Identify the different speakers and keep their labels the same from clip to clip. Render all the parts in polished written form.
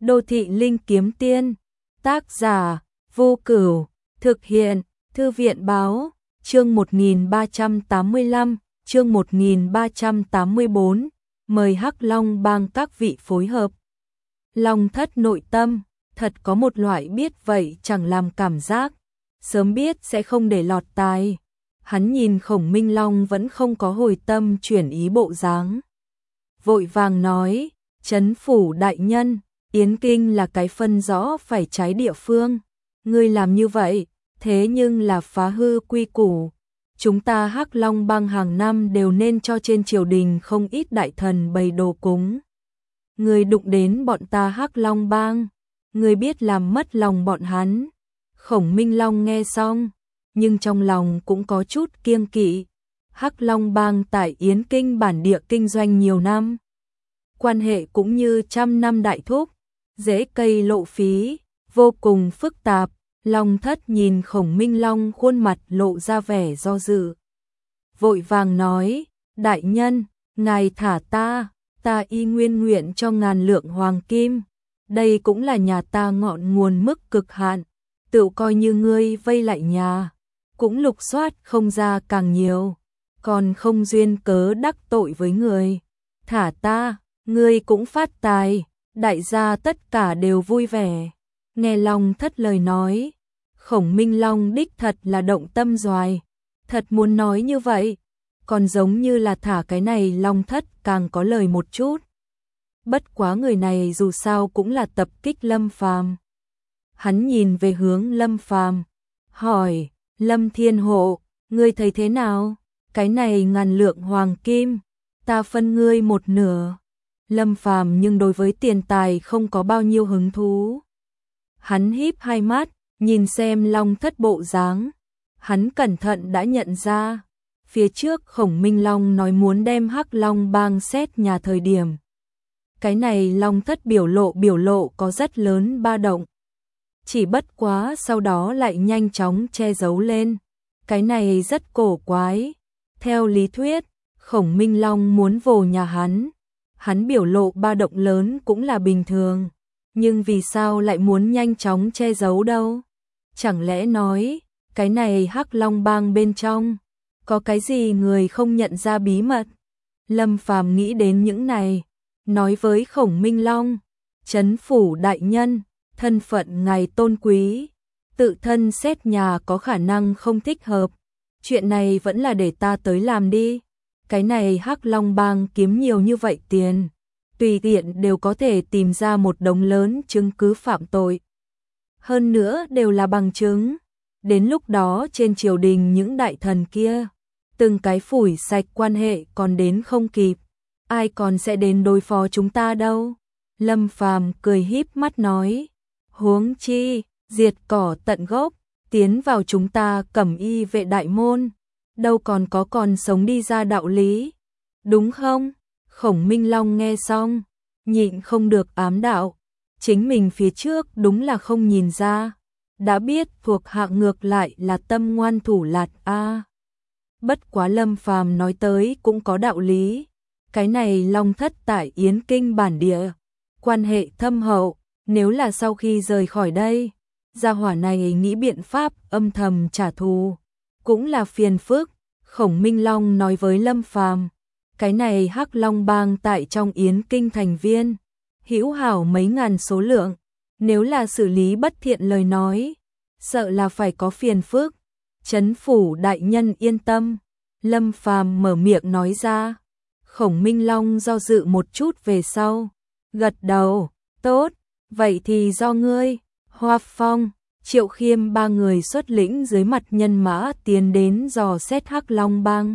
Speaker 1: Đô thị linh kiếm tiên, tác giả Vô Cửu, thực hiện Thư viện báo, chương 1385, chương 1384, mời Hắc Long Bang các vị phối hợp. Long Thất nội tâm, thật có một loại biết vậy chẳng làm cảm giác, sớm biết sẽ không để lọt tai. Hắn nhìn Khổng Minh Long vẫn không có hồi tâm chuyển ý bộ dáng. Vội vàng nói, Trấn phủ đại nhân, Yến Kinh là cái phân rõ phải trái địa phương. Ngươi làm như vậy, thế nhưng là phá hư quy củ. Chúng ta Hắc Long Bang hàng năm đều nên cho trên triều đình không ít đại thần bày đồ cúng. Ngươi đụng đến bọn ta Hắc Long Bang, ngươi biết làm mất lòng bọn hắn. Khổng Minh Long nghe xong, nhưng trong lòng cũng có chút kiêng kỵ. Hắc Long Bang tại Yến Kinh bản địa kinh doanh nhiều năm, quan hệ cũng như trăm năm đại thúc, dễ cây lộ phí, vô cùng phức tạp. Long Thất nhìn Khổng Minh Long khuôn mặt lộ ra vẻ do dự. Vội vàng nói, đại nhân, ngài thả ta y nguyên nguyện cho ngàn lượng hoàng kim. Đây cũng là nhà ta ngọn nguồn mức cực hạn, tự coi như ngươi vây lại nhà, cũng lục soát không ra càng nhiều, còn không duyên cớ đắc tội với người. Thả ta, ngươi cũng phát tài, đại gia tất cả đều vui vẻ. Nghe Long Thất lời nói, Khổng Minh Long đích thật là động tâm doài, thật muốn nói như vậy, còn giống như là thả cái này Long Thất càng có lời một chút. Bất quá người này dù sao cũng là tập kích Lâm Phàm. Hắn nhìn về hướng Lâm Phàm, hỏi, Lâm Thiên Hộ, ngươi thấy thế nào? Cái này ngàn lượng hoàng kim, ta phân ngươi một nửa. Lâm Phàm nhưng đối với tiền tài không có bao nhiêu hứng thú. Hắn híp hai mắt, nhìn xem Long Thất bộ dáng, hắn cẩn thận đã nhận ra, phía trước Khổng Minh Long nói muốn đem Hắc Long Bang xét nhà thời điểm. Cái này Long Thất biểu lộ có rất lớn ba động. Chỉ bất quá sau đó lại nhanh chóng che giấu lên. Cái này rất cổ quái. Theo lý thuyết, Khổng Minh Long muốn vồ nhà hắn biểu lộ ba động lớn cũng là bình thường. Nhưng vì sao lại muốn nhanh chóng che giấu đâu? Chẳng lẽ nói, cái này Hắc Long Bang bên trong, có cái gì người không nhận ra bí mật? Lâm Phàm nghĩ đến những này, nói với Khổng Minh Long, Trấn phủ đại nhân, thân phận ngài tôn quý, tự thân xét nhà có khả năng không thích hợp, chuyện này vẫn là để ta tới làm đi. Cái này Hắc Long Bang kiếm nhiều như vậy tiền, tùy tiện đều có thể tìm ra một đống lớn chứng cứ phạm tội. Hơn nữa đều là bằng chứng. Đến lúc đó trên triều đình những đại thần kia, từng cái phủi sạch quan hệ còn đến không kịp. Ai còn sẽ đến đối phó chúng ta đâu? Lâm Phàm cười híp mắt nói, huống chi, diệt cỏ tận gốc, tiến vào chúng ta Cẩm Y vệ đại môn, đâu còn sống đi ra đạo lý, đúng không? Khổng Minh Long nghe xong, nhịn không được ám đạo, chính mình phía trước đúng là không nhìn ra, đã biết thuộc hạ ngược lại là tâm ngoan thủ lạt a. Bất quá Lâm Phàm nói tới cũng có đạo lý, cái này Long Thất tại Yến Kinh bản địa, quan hệ thâm hậu, nếu là sau khi rời khỏi đây, gia hỏa này nghĩ biện pháp âm thầm trả thù, cũng là phiền phức. Khổng Minh Long nói với Lâm Phàm, cái này Hắc Long Bang tại trong Yến Kinh thành viên, hữu hảo mấy ngàn số lượng, nếu là xử lý bất thiện lời nói, sợ là phải có phiền phức. Trấn phủ đại nhân yên tâm, Lâm Phàm mở miệng nói ra. Khổng Minh Long do dự một chút về sau, gật đầu, tốt, vậy thì do ngươi. Hoa Phong, Triệu Khiêm ba người xuất lĩnh dưới mặt nhân mã tiến đến dò xét Hắc Long Bang.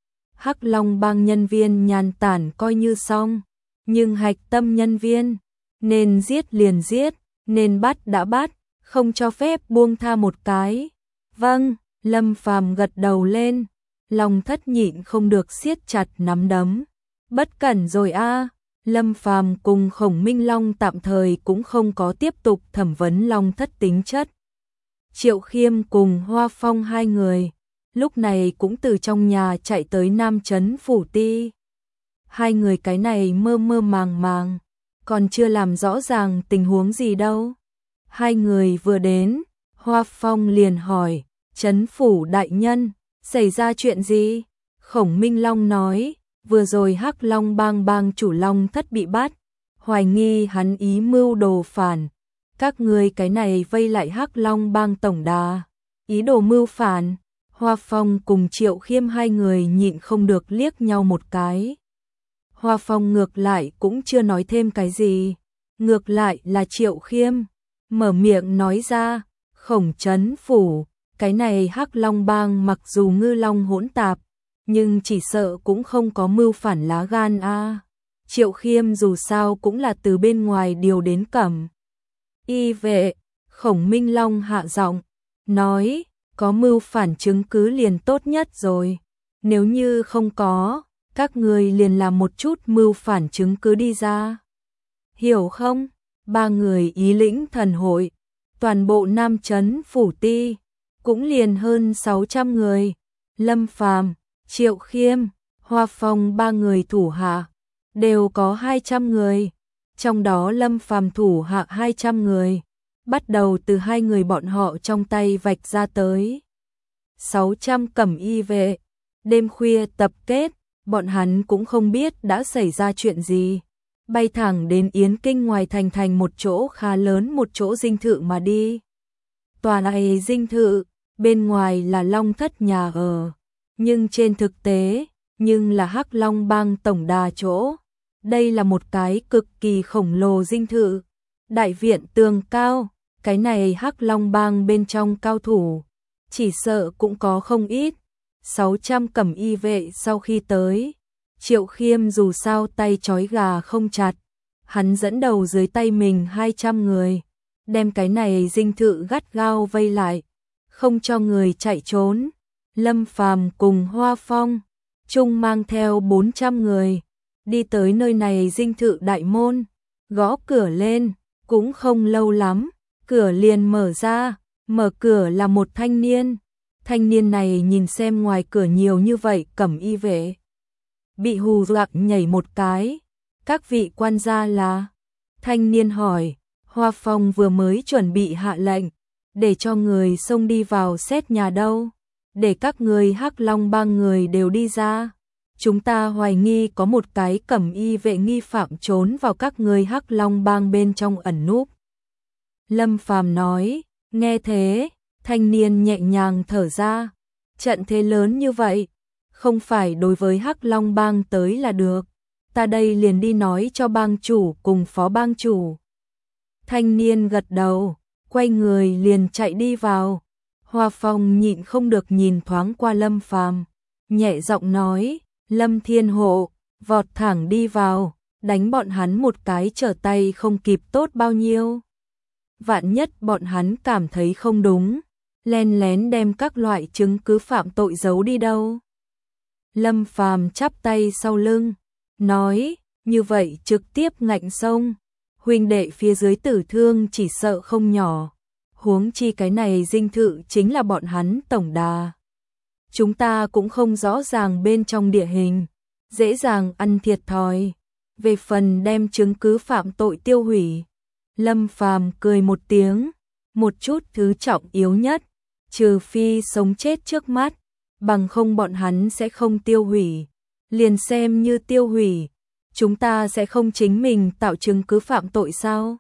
Speaker 1: Hắc Long Bang nhân viên nhàn tản coi như xong, nhưng hạch tâm nhân viên, nên giết liền giết, nên bắt đã bắt, không cho phép buông tha một cái. Vâng, Lâm Phàm gật đầu lên, Long Thất nhịn không được siết chặt nắm đấm. Bất cẩn rồi a. Lâm Phàm cùng Khổng Minh Long tạm thời cũng không có tiếp tục thẩm vấn Long Thất tính chất. Triệu Khiêm cùng Hoa Phong hai người, lúc này cũng từ trong nhà chạy tới Nam Trấn phủ ti. Hai người cái này mơ mơ màng màng, còn chưa làm rõ ràng tình huống gì đâu. Hai người vừa đến, Hoa Phong liền hỏi, Trấn phủ đại nhân, xảy ra chuyện gì? Khổng Minh Long nói, vừa rồi Hắc Long bang bang chủ Long Thất bị bắt, hoài nghi hắn ý mưu đồ phản. Các người cái này vây lại Hắc Long bang tổng đà, ý đồ mưu phản. Hoa Phong cùng Triệu Khiêm hai người nhịn không được liếc nhau một cái. Hoa Phong ngược lại cũng chưa nói thêm cái gì, ngược lại là Triệu Khiêm mở miệng nói ra, Khổng trấn phủ, cái này Hắc Long bang mặc dù ngư long hỗn tạp, nhưng chỉ sợ cũng không có mưu phản lá gan a. Triệu Khiêm dù sao cũng là từ bên ngoài điều đến cẩm y vệ. Khổng Minh Long hạ giọng nói, có mưu phản chứng cứ liền tốt nhất rồi, nếu như không có, các người liền làm một chút mưu phản chứng cứ đi ra, hiểu không? Ba người ý lĩnh thần hội, toàn bộ Nam Trấn phủ ti cũng liền hơn 600 người. Lâm Phàm, Triệu Khiêm, Hoa Phong ba người thủ hạ đều có 200 người, trong đó Lâm Phàm thủ hạ 200 người, bắt đầu từ hai người bọn họ trong tay vạch ra tới 600 cẩm y vệ. Đêm khuya tập kết, bọn hắn cũng không biết đã xảy ra chuyện gì, bay thẳng đến Yến Kinh ngoài thành một chỗ khá lớn, một chỗ dinh thự mà đi. Tòa này dinh thự, bên ngoài là Long Thất nhà ở, nhưng trên thực tế, nhưng là Hắc Long bang tổng đà chỗ. Đây là một cái cực kỳ khổng lồ dinh thự, đại viện tường cao, cái này Hắc Long bang bên trong cao thủ, chỉ sợ cũng có không ít. 600 cẩm y vệ sau khi tới, Triệu Khiêm dù sao tay trói gà không chặt, hắn dẫn đầu dưới tay mình 200 người, đem cái này dinh thự gắt gao vây lại, không cho người chạy trốn. Lâm Phàm cùng Hoa Phong chung mang theo 400 người, đi tới nơi này dinh thự đại môn, gõ cửa lên, cũng không lâu lắm, cửa liền mở ra, mở cửa là một thanh niên. Thanh niên này nhìn xem ngoài cửa nhiều như vậy cẩm y vệ, bị hù dọa nhảy một cái. Các vị quan gia là? Thanh niên hỏi. Hoa Phong vừa mới chuẩn bị hạ lệnh, để cho người xông đi vào xét nhà đâu, để các người Hắc Long bang người đều đi ra. Chúng ta hoài nghi có một cái cẩm y vệ nghi phạm trốn vào các người Hắc Long bang bên trong ẩn núp. Lâm Phàm nói. Nghe thế, thanh niên nhẹ nhàng thở ra, trận thế lớn như vậy, không phải đối với Hắc Long bang tới là được, ta đây liền đi nói cho bang chủ cùng phó bang chủ. Thanh niên gật đầu, quay người liền chạy đi vào. Hoa Phong nhịn không được nhìn thoáng qua Lâm Phàm, nhẹ giọng nói, Lâm Thiên Hộ, vọt thẳng đi vào, đánh bọn hắn một cái trở tay không kịp tốt bao nhiêu. Vạn nhất bọn hắn cảm thấy không đúng, len lén đem các loại chứng cứ phạm tội giấu đi đâu. Lâm Phàm chắp tay sau lưng, nói, như vậy trực tiếp ngạnh sông, huynh đệ phía dưới tử thương chỉ sợ không nhỏ, huống chi cái này dinh thự chính là bọn hắn tổng đà. Chúng ta cũng không rõ ràng bên trong địa hình, dễ dàng ăn thiệt thòi, về phần đem chứng cứ phạm tội tiêu hủy. Lâm Phàm cười một tiếng, một chút thứ trọng yếu nhất, trừ phi sống chết trước mắt, bằng không bọn hắn sẽ không tiêu hủy. Liền xem như tiêu hủy, chúng ta sẽ không chính mình tạo chứng cứ phạm tội sao?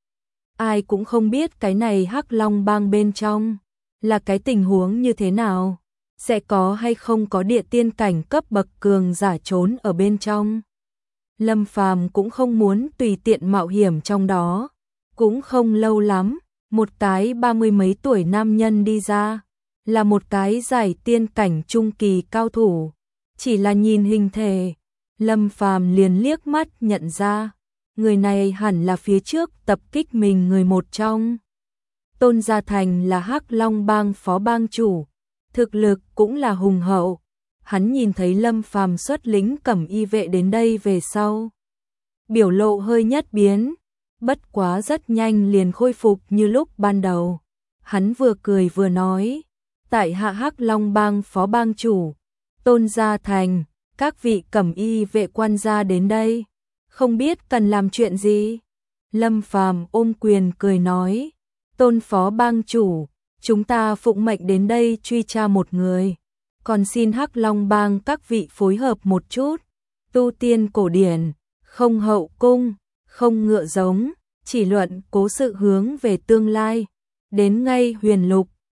Speaker 1: Ai cũng không biết cái này Hắc Long bang bên trong là cái tình huống như thế nào, sẽ có hay không có địa tiên cảnh cấp bậc cường giả trốn ở bên trong. Lâm Phàm cũng không muốn tùy tiện mạo hiểm trong đó. Cũng không lâu lắm, một cái 30 mấy tuổi nam nhân đi ra, là một cái giải tiên cảnh trung kỳ cao thủ. Chỉ là nhìn hình thể, Lâm Phàm liền liếc mắt nhận ra, người này hẳn là phía trước tập kích mình người một trong. Tôn Gia Thành là Hắc Long bang phó bang chủ, thực lực cũng là hùng hậu. Hắn nhìn thấy Lâm Phàm xuất lính cẩm y vệ đến đây về sau, biểu lộ hơi nhất biến. Bất quá rất nhanh liền khôi phục như lúc ban đầu. Hắn vừa cười vừa nói, tại hạ Hắc Long bang phó bang chủ, Tôn Gia Thành, các vị cẩm y vệ quan gia đến đây, không biết cần làm chuyện gì. Lâm Phàm ôm quyền cười nói, Tôn phó bang chủ, chúng ta phụng mệnh đến đây truy tra một người, còn xin Hắc Long bang các vị phối hợp một chút, tu tiên cổ điển, không hậu cung, không ngựa giống, chỉ luận cố sự hướng về tương lai, đến ngay huyền lục,